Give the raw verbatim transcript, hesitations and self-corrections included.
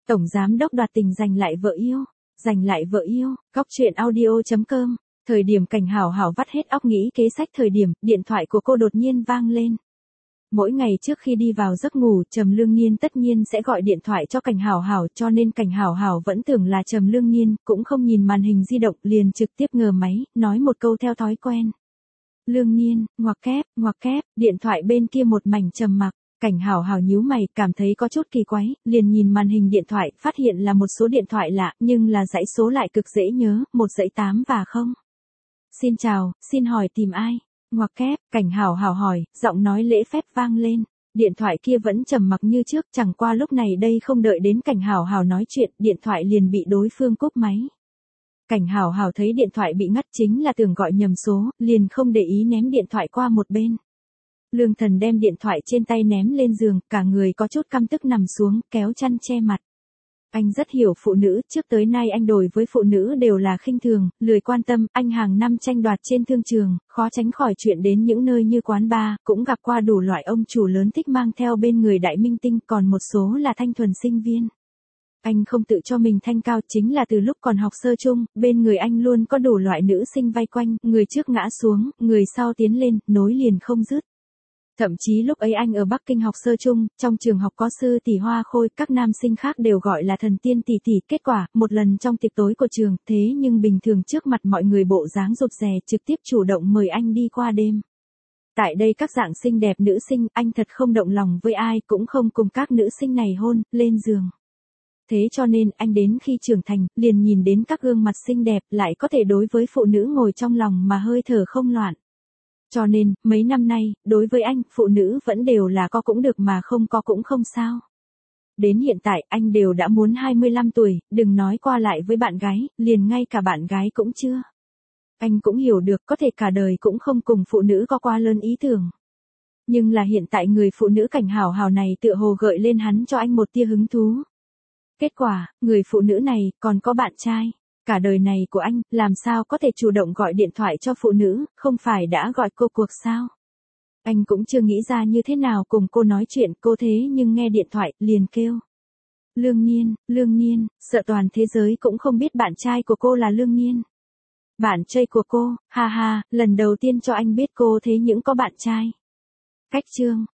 Tổng giám đốc đoạt tình giành lại vợ yêu, giành lại vợ yêu, góc truyện audio.com. Thời điểm Cảnh Hảo Hảo vắt hết óc nghĩ kế sách thời điểm, điện thoại của cô đột nhiên vang lên. Mỗi ngày trước khi đi vào giấc ngủ, Trầm Lương Nhiên tất nhiên sẽ gọi điện thoại cho Cảnh Hảo Hảo, cho nên Cảnh Hảo Hảo vẫn tưởng là Trầm Lương Nhiên, cũng không nhìn màn hình di động, liền trực tiếp ngờ máy, nói một câu theo thói quen. Lương Nhiên, ngoặc kép, ngoặc kép, điện thoại bên kia một mảnh trầm mặc. Cảnh Hảo Hảo nhíu mày, cảm thấy có chút kỳ quái, liền nhìn màn hình điện thoại, phát hiện là một số điện thoại lạ, nhưng là dãy số lại cực dễ nhớ, một dãy tám và không. Xin chào, xin hỏi tìm ai? Ngoặc kép, Cảnh Hảo Hảo hỏi, giọng nói lễ phép vang lên. Điện thoại kia vẫn trầm mặc như trước, chẳng qua lúc này đây không đợi đến Cảnh Hảo Hảo nói chuyện, điện thoại liền bị đối phương cúp máy. Cảnh Hảo Hảo thấy điện thoại bị ngắt chính là tưởng gọi nhầm số, liền không để ý ném điện thoại qua một bên. Lương Thần đem điện thoại trên tay ném lên giường, cả người có chút căm tức nằm xuống, kéo chăn che mặt. Anh rất hiểu phụ nữ, trước tới nay anh đối với phụ nữ đều là khinh thường, lười quan tâm, anh hàng năm tranh đoạt trên thương trường, khó tránh khỏi chuyện đến những nơi như quán bar, cũng gặp qua đủ loại ông chủ lớn thích mang theo bên người đại minh tinh, còn một số là thanh thuần sinh viên. Anh không tự cho mình thanh cao, chính là từ lúc còn học sơ chung, bên người anh luôn có đủ loại nữ sinh vây quanh, người trước ngã xuống, người sau tiến lên, nối liền không dứt. Thậm chí lúc ấy anh ở Bắc Kinh học sơ chung, trong trường học có sư tỷ Hoa Khôi, các nam sinh khác đều gọi là thần tiên tỷ tỷ, kết quả, một lần trong tiệc tối của trường, thế nhưng bình thường trước mặt mọi người bộ dáng rụt rè, trực tiếp chủ động mời anh đi qua đêm. Tại đây các dạng xinh đẹp nữ sinh, anh thật không động lòng với ai, cũng không cùng các nữ sinh này hôn, lên giường. Thế cho nên, anh đến khi trưởng thành, liền nhìn đến các gương mặt xinh đẹp, lại có thể đối với phụ nữ ngồi trong lòng mà hơi thở không loạn. Cho nên, mấy năm nay, đối với anh, phụ nữ vẫn đều là có cũng được mà không có cũng không sao. Đến hiện tại, anh đều đã muốn hai mươi lăm tuổi, đừng nói qua lại với bạn gái, liền ngay cả bạn gái cũng chưa. Anh cũng hiểu được có thể cả đời cũng không cùng phụ nữ có quá lớn ý tưởng. Nhưng là hiện tại người phụ nữ Cảnh Hảo Hảo này tựa hồ gợi lên hắn cho anh một tia hứng thú. Kết quả, người phụ nữ này, còn có bạn trai. Cả đời này của anh, làm sao có thể chủ động gọi điện thoại cho phụ nữ, không phải đã gọi cô cuộc sao? Anh cũng chưa nghĩ ra như thế nào cùng cô nói chuyện, cô thế nhưng nghe điện thoại, liền kêu. Lương Nhiên, Lương Nhiên, sợ toàn thế giới cũng không biết bạn trai của cô là Lương Nhiên. Bạn trai của cô, ha ha, lần đầu tiên cho anh biết cô thế nhưng có bạn trai. Cách chương.